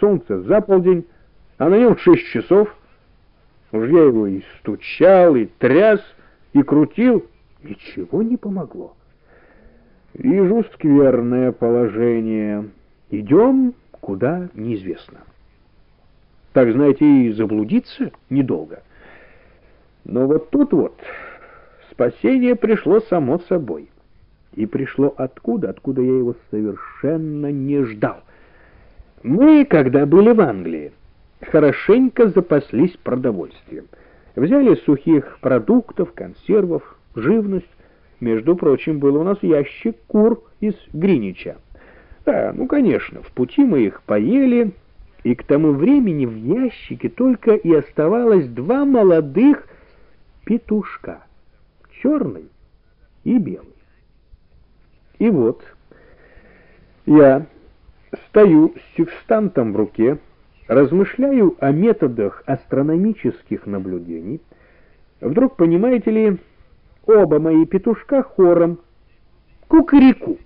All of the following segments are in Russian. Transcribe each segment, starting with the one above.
солнце за полдень, а на нем 6 часов. Уж я его и стучал, и тряс, и крутил. Ничего не помогло. Вижу скверное положение. Идем, куда неизвестно. Так, знаете, и заблудиться недолго. Но вот тут вот спасение пришло само собой. И пришло откуда я его совершенно не ждал. Мы, когда были в Англии, хорошенько запаслись продовольствием. Взяли сухих продуктов, консервов, живность. Между прочим, был у нас ящик кур из Гринича. Да, ну, конечно, в пути мы их поели, и к тому времени в ящике только и оставалось 2 молодых петушка, черный и белый. И вот я стою с секстантом в руке, размышляю о методах астрономических наблюдений. Вдруг, понимаете ли, оба мои петушка хором кукареку.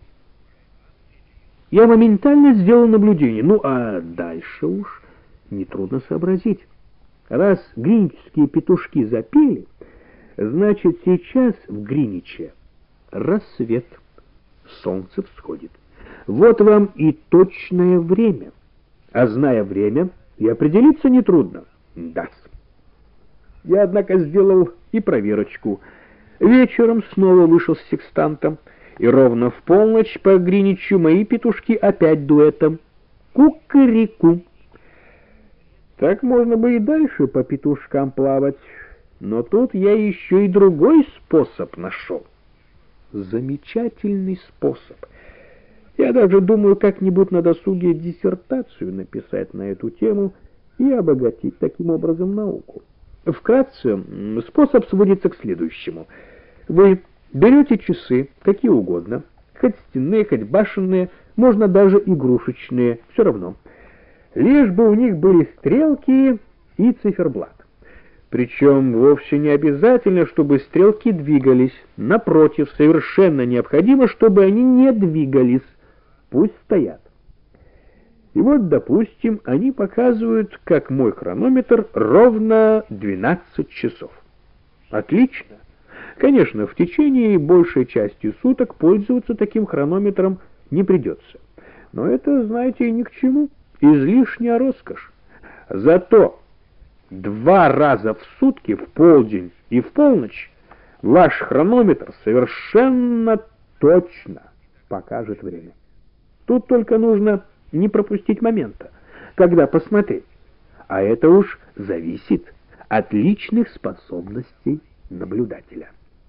Я моментально сделал наблюдение. Ну, а дальше уж нетрудно сообразить. Раз гриничские петушки запели, значит, сейчас в Гриниче рассвет, солнце всходит. Вот вам и точное время. А зная время, и определиться нетрудно. Да-с. Я, однако, сделал и проверочку. Вечером снова вышел с секстантом, и ровно в полночь по Гриничу мои петушки опять дуэтом. Кукареку. Так можно бы и дальше по петушкам плавать, но тут я еще и другой способ нашел. Замечательный способ. Я даже думаю как-нибудь на досуге диссертацию написать на эту тему и обогатить таким образом науку. Вкратце, способ сводится к следующему. Вы берете часы, какие угодно, хоть стенные, хоть башенные, можно даже игрушечные, все равно. Лишь бы у них были стрелки и циферблат. Причем вовсе не обязательно, чтобы стрелки двигались. Напротив, совершенно необходимо, чтобы они не двигались. Пусть стоят. И вот, допустим, они показывают, как мой хронометр, ровно 12 часов. Отлично. Конечно, в течение большей части суток пользоваться таким хронометром не придется. Но это, знаете, ни к чему. Излишняя роскошь. Зато 2 раза в сутки, в полдень и в полночь, ваш хронометр совершенно точно покажет время. Тут только нужно не пропустить момента, когда посмотреть. А это уж зависит от личных способностей наблюдателя.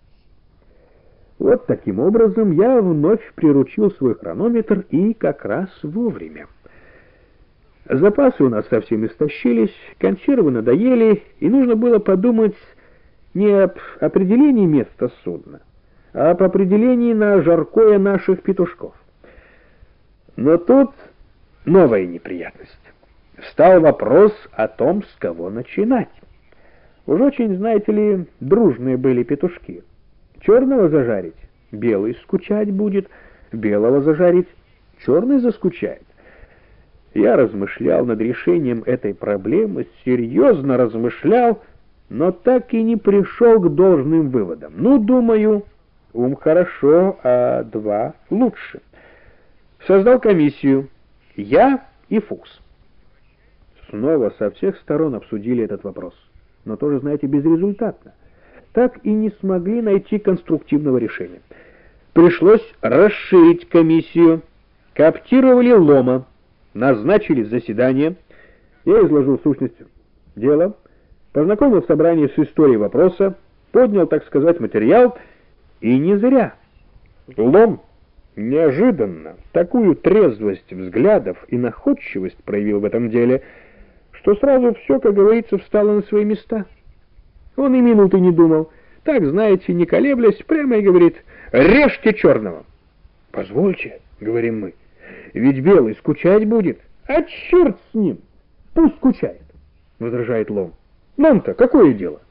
Вот таким образом я вновь приручил свой хронометр, и как раз вовремя. Запасы у нас совсем истощились, консервы надоели, и нужно было подумать не об определении места судна, а об определении на жаркое наших петушков. Но тут новая неприятность. Встал вопрос о том, с кого начинать. Уж очень, знаете ли, дружные были петушки. Черного зажарить — белый скучать будет, белого зажарить — черный заскучает. Я размышлял над решением этой проблемы, серьезно размышлял, но так и не пришел к должным выводам. Ну, думаю, ум хорошо, а 2 лучше. Создал комиссию. Я и Фукс. Снова со всех сторон обсудили этот вопрос, но тоже, знаете, безрезультатно. Так и не смогли найти конструктивного решения. Пришлось расширить комиссию. Кооптировали Лома. Назначили заседание. Я изложил сущность дела, познакомил собрание с историей вопроса, поднял, так сказать, материал, и не зря. Лом неожиданно такую трезвость взглядов и находчивость проявил в этом деле, что сразу все, как говорится, встало на свои места. Он и минуты не думал. Так, знаете, не колеблясь, прямо и говорит: «Режьте черного». «Позвольте», — говорим мы, — «ведь белый скучать будет». «А черт с ним! Пусть скучает», — возражает Лом. «Нам-то какое дело?»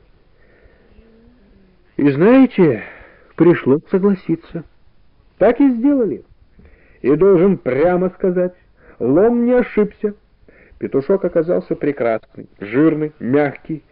И знаете, пришлось согласиться. Так и сделали. И должен прямо сказать, Лом не ошибся. Петушок оказался прекрасный, жирный, мягкий,